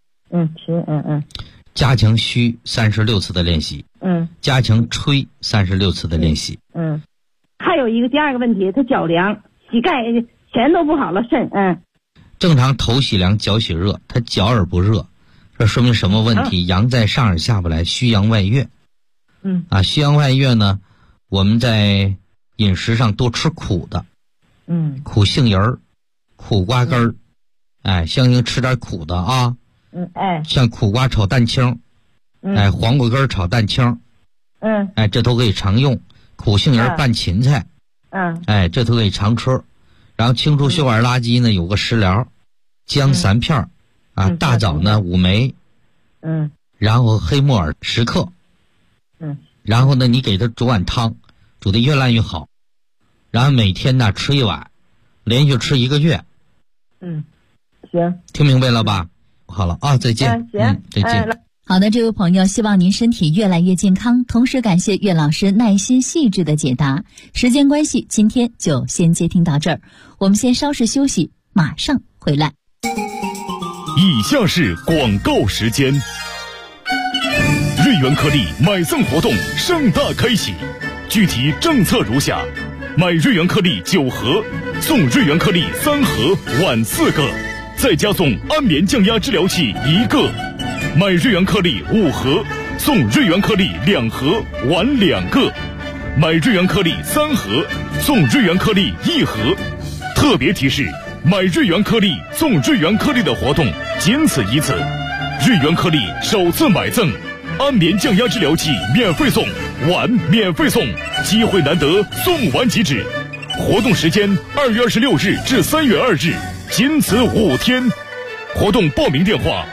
加强虚36次的练习，加强吹36次的练习， 还有一个第二个问题，他脚凉，膝盖全都不好了，肾， 正常头洗凉脚洗热，他脚耳不热，这说明什么问题？阳在上而下不来，虚阳外越。虚阳外越呢，我们在饮食上多吃苦的，苦杏仁儿、苦瓜根儿，相应吃点苦的啊，像苦瓜炒蛋清，黄瓜根炒蛋清，这都可以常用。苦杏仁拌芹菜，这都可以常吃。然后清除血管垃圾呢，有个食疗，姜3片大枣呢5枚，然后黑木耳10克，然后呢你给他煮碗汤，煮得越烂越好，然后每天呢吃1碗，连续吃1个月。 行， 听明白了吧？好了啊，再见。 行， 再见。 好的，这位朋友，希望您身体越来越健康，同时感谢岳老师耐心细致的解答。时间关系，今天就先接听到这儿，我们先稍事休息，马上回来。 以下是广告时间。瑞元颗粒买赠活动盛大开启，具体政策如下：买瑞元颗粒9盒，送瑞元颗粒3盒，碗4个，再加送安眠降压治疗器1个。买瑞元颗粒5盒，送瑞元颗粒2盒，碗2个。买瑞元颗粒3盒，送瑞元颗粒1盒。特别提示：买瑞元颗粒送瑞元颗粒的活动仅此一次。瑞元颗粒首次买赠，安眠降压治疗器免费送，碗免费送，机会难得，送完即止。活动时间2月26日至3月2日，仅此5天。活动报名电话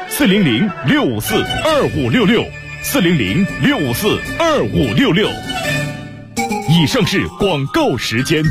400-654-2566，400-654-2566。以上是广告时间。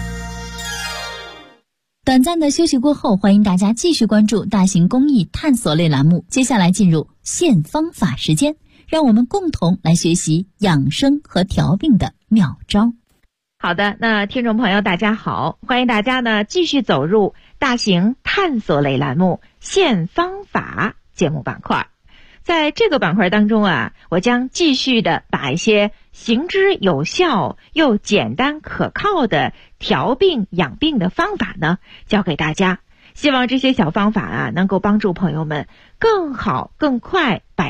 短暂的休息过后，欢迎大家继续关注大型公益探索类栏目。接下来进入现方法时间，让我们共同来学习养生和调病的妙招。 好的，那听众朋友大家好，欢迎大家呢继续走入大型探索类栏目现方法节目板块。在这个板块当中啊，我将继续的把一些行之有效又简单可靠的调病养病的方法呢教给大家，希望这些小方法啊能够帮助朋友们更好更快摆脱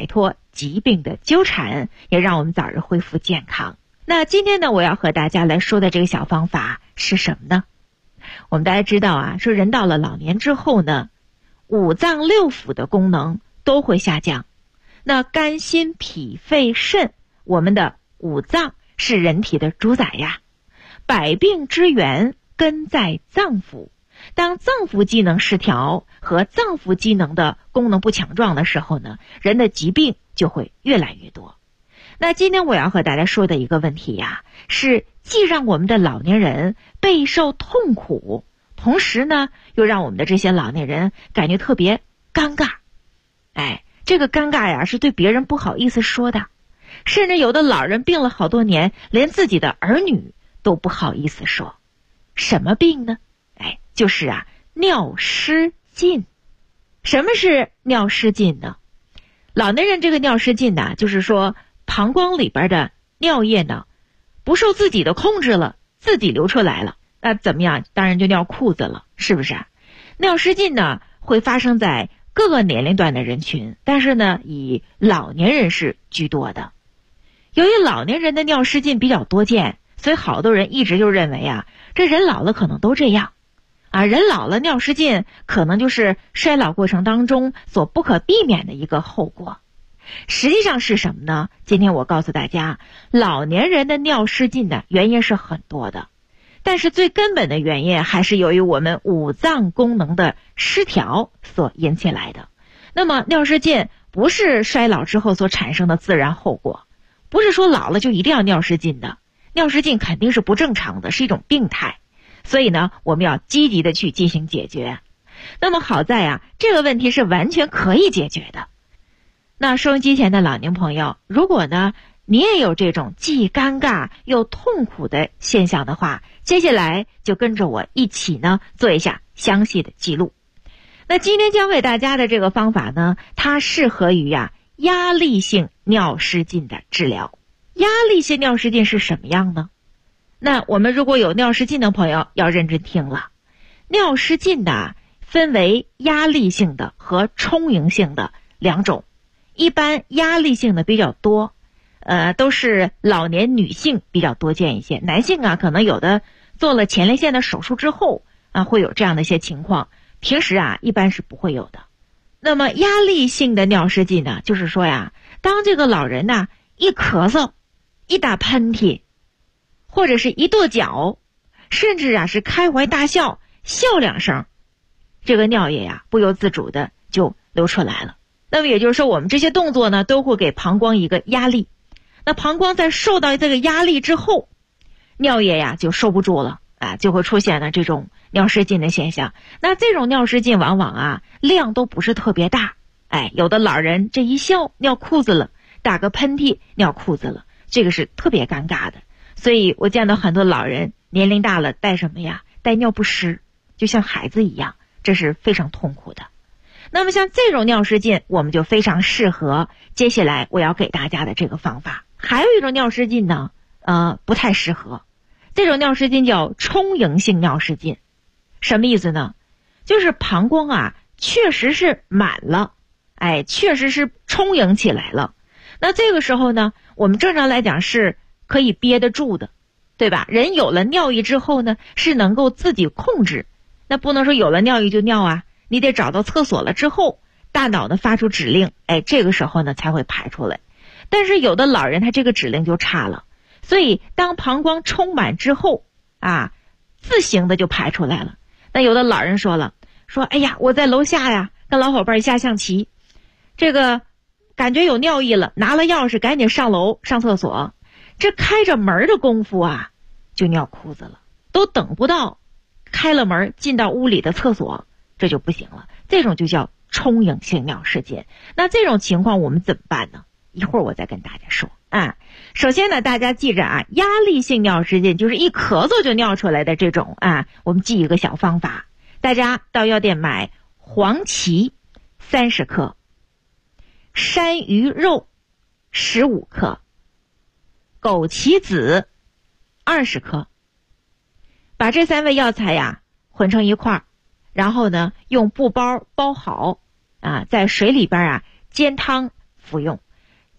疾病的纠缠，也让我们早日恢复健康。那今天呢，我要和大家来说的这个小方法是什么呢？我们大家知道啊，说人到了老年之后呢，五脏六腑的功能都会下降。那肝心脾肺肾，我们的五脏是人体的主宰呀。百病之源根在脏腑，当脏腑机能失调和脏腑机能的功能不强壮的时候呢，人的疾病就会越来越多。那今天我要和大家说的一个问题呀，是既让我们的老年人备受痛苦，同时呢，又让我们的这些老年人感觉特别尴尬。这个尴尬呀，是对别人不好意思说的，甚至有的老人病了好多年，连自己的儿女都不好意思说。什么病呢？就是尿失禁。什么是尿失禁呢？老年人这个尿失禁呢，就是说膀胱里边的尿液呢，不受自己的控制了，自己流出来了。那怎么样？当然就尿裤子了，是不是？尿失禁呢，会发生在各个年龄段的人群，但是呢，以老年人是居多的。由于老年人的尿失禁比较多见，所以好多人一直就认为这人老了可能都这样。人老了尿失禁可能就是衰老过程当中所不可避免的一个后果。实际上是什么呢？今天我告诉大家，老年人的尿失禁的原因是很多的，但是最根本的原因还是由于我们五脏功能的失调所引起来的。那么尿失禁不是衰老之后所产生的自然后果，不是说老了就一定要尿失禁的，尿失禁肯定是不正常的，是一种病态。所以呢，我们要积极的去进行解决。那么好在这个问题是完全可以解决的。那收音机前的老年朋友，如果呢你也有这种既尴尬又痛苦的现象的话，接下来就跟着我一起呢做一下详细的记录。那今天教给大家的这个方法呢，它适合于压力性尿失禁的治疗。压力性尿失禁是什么样呢？那我们如果有尿失禁的朋友要认真听了。尿失禁的分为压力性的和充盈性的两种。一般压力性的比较多，都是老年女性比较多见一些。男性可能有的做了前列腺的手术之后会有这样的一些情况，平时一般是不会有的。那么压力性的尿失禁呢，就是说当这个老人一咳嗽，一打喷嚏，或者是一跺脚，甚至是开怀大笑，笑两声，这个尿液不由自主的就流出来了。那么也就是说，我们这些动作呢，都会给膀胱一个压力。那膀胱在受到这个压力之后，尿液就收不住了就会出现了这种尿失禁的现象。那这种尿失禁往往量都不是特别大，有的老人这一笑尿裤子了，打个喷嚏尿裤子了，这个是特别尴尬的。所以我见到很多老人年龄大了带什么带尿不湿，就像孩子一样，这是非常痛苦的。那么像这种尿失禁，我们就非常适合接下来我要给大家的这个方法。还有一种尿失禁呢，不太适合。这种尿失禁叫充盈性尿失禁。什么意思呢？就是膀胱确实是满了，确实是充盈起来了。那这个时候呢，我们正常来讲是可以憋得住的，对吧？人有了尿意之后呢，是能够自己控制。那不能说有了尿意就尿你得找到厕所了之后，大脑呢发出指令，这个时候呢才会排出来。但是有的老人他这个指令就差了，所以当膀胱充满之后自行的就排出来了。那有的老人说了，哎呀，我在楼下跟老伙伴下象棋，这个感觉有尿意了，拿了钥匙赶紧上楼上厕所，这开着门的功夫就尿裤子了，都等不到开了门进到屋里的厕所，这就不行了。这种就叫充盈性尿失禁。那这种情况我们怎么办呢？一会儿我再跟大家说首先呢，大家记着压力性尿失禁就是一咳嗽就尿出来的这种我们记一个小方法。大家到药店买黄芪30克，山萸肉15克，枸杞子20克，把这3味药材混成一块儿，然后呢用布包包好在水里边煎汤服用。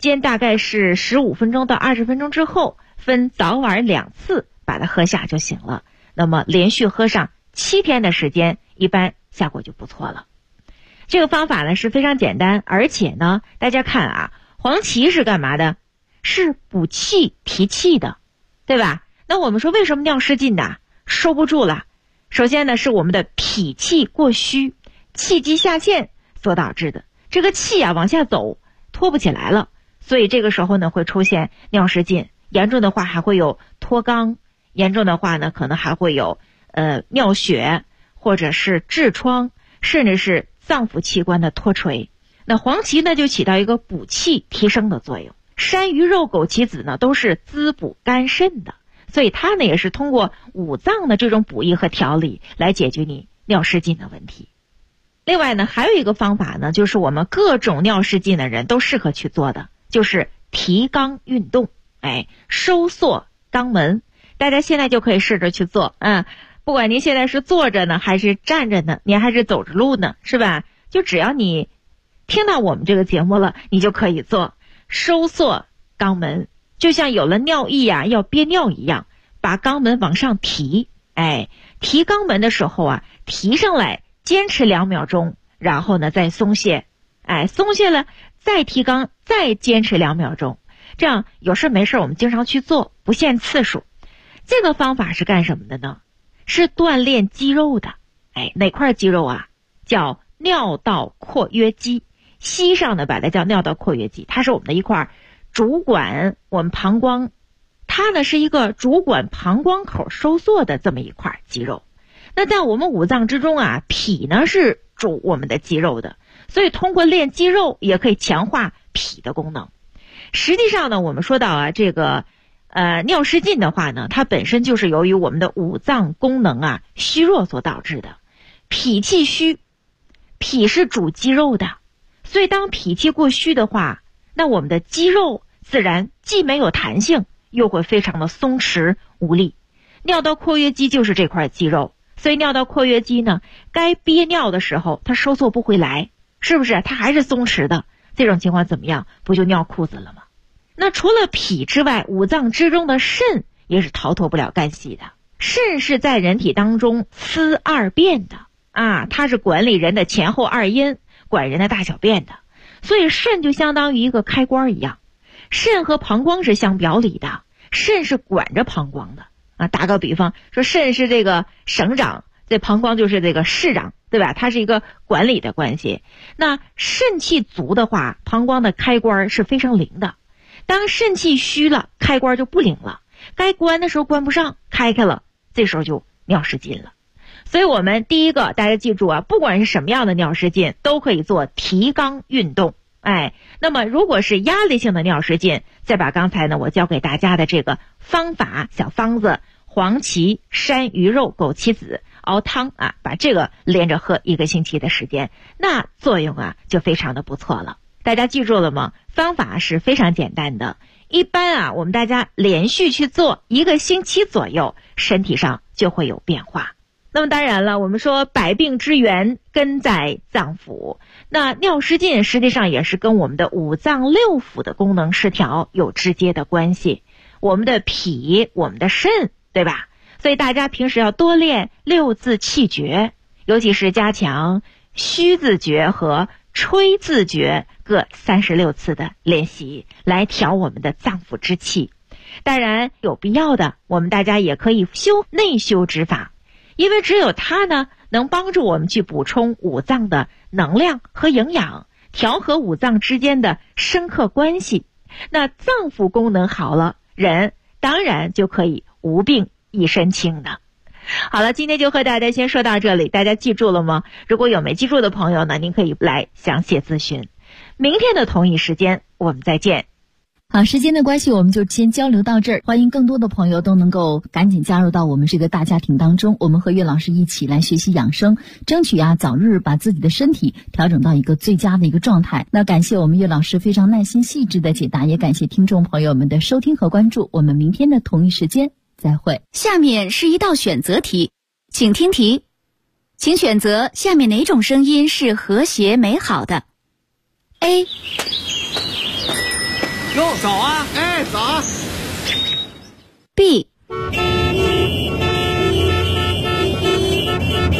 间大概是15分钟到20分钟之后，分早晚2次把它喝下就行了。那么连续喝上7天的时间，一般效果就不错了。这个方法呢是非常简单，而且呢，大家看啊，黄芪是干嘛的？是补气提气的，对吧？那我们说为什么尿失禁呢？收不住了。首先呢，是我们的脾气过虚，气机下陷所导致的。这个气啊往下走，拖不起来了，所以这个时候呢会出现尿失禁，严重的话还会有脱肛，严重的话呢可能还会有尿血，或者是痔疮，甚至是脏腑器官的脱垂。那黄芪呢就起到一个补气提升的作用，山萸肉枸杞子呢都是滋补肝肾的，所以它呢也是通过五脏的这种补益和调理来解决你尿失禁的问题。另外呢，还有一个方法呢，就是我们各种尿失禁的人都适合去做的，就是提肛运动，收缩肛门。大家现在就可以试着去做，不管您现在是坐着呢，还是站着呢，您还是走着路呢，是吧？就只要你听到我们这个节目了，你就可以做收缩肛门，就像有了尿意啊，要憋尿一样，把肛门往上提，提肛门的时候啊，提上来，坚持2秒钟，然后呢再松懈，松懈了再提肛，再坚持2秒钟，这样有事没事我们经常去做，不限次数。这个方法是干什么的呢？是锻炼肌肉的。哪块肌肉啊？叫尿道括约肌，西上呢把它叫尿道括约肌，它是我们的一块主管我们膀胱，它呢是一个主管膀胱口收缩的这么一块肌肉。那在我们五脏之中啊，脾呢是主我们的肌肉的，所以通过练肌肉也可以强化脾的功能。实际上呢，我们说到啊，这个尿失禁的话呢，它本身就是由于我们的五脏功能啊虚弱所导致的。脾气虚，脾是主肌肉的，所以当脾气过虚的话，那我们的肌肉自然既没有弹性，又会非常的松弛无力。尿道括约肌就是这块肌肉，所以尿道括约肌呢，该憋尿的时候它收缩不回来，是不是？它还是松弛的，这种情况怎么样？不就尿裤子了吗？那除了脾之外，五脏之中的肾也是逃脱不了干系的。肾是在人体当中司二便的它是管理人的前后二阴，管人的大小便的，所以肾就相当于一个开关一样。肾和膀胱是相表里的，肾是管着膀胱的打个比方说，肾是这个省长，这膀胱就是这个市长，对吧？它是一个管理的关系。那肾气足的话，膀胱的开关是非常灵的。当肾气虚了，开关就不灵了，该关的时候关不上，开了，这时候就尿失禁了。所以我们第一个大家记住不管是什么样的尿失禁，都可以做提肛运动。那么如果是压力性的尿失禁，再把刚才呢我教给大家的这个方法小方子，黄芪、山萸肉、枸杞子熬汤把这个连着喝1个星期的时间，那作用就非常的不错了。大家记住了吗？方法是非常简单的，一般我们大家连续去做1个星期左右，身体上就会有变化。那么当然了，我们说百病之源根在脏腑，那尿失禁实际上也是跟我们的五脏六腑的功能失调有直接的关系。我们的脾，我们的肾，对吧？所以大家平时要多练6字气诀，尤其是加强虚字诀和吹字诀各36次的练习，来调我们的脏腑之气。当然有必要的，我们大家也可以修内修之法，因为只有它呢能帮助我们去补充五脏的能量和营养，调和五脏之间的生克关系。那脏腑功能好了，人当然就可以无病一身轻的。好了，今天就和大家先说到这里，大家记住了吗？如果有没记住的朋友呢，您可以来详细咨询。明天的同一时间我们再见。 好，时间的关系我们就先交流到这儿，欢迎更多的朋友都能够赶紧加入到我们这个大家庭当中，我们和岳老师一起来学习养生，争取早日把自己的身体调整到一个最佳的一个状态。那感谢我们岳老师非常耐心细致的解答，也感谢听众朋友们的收听和关注，我们明天的同一时间再会。 下面是一道选择题，请听题，请选择下面哪种声音是和谐美好的？ A 哟，走啊！ 哎，走。 B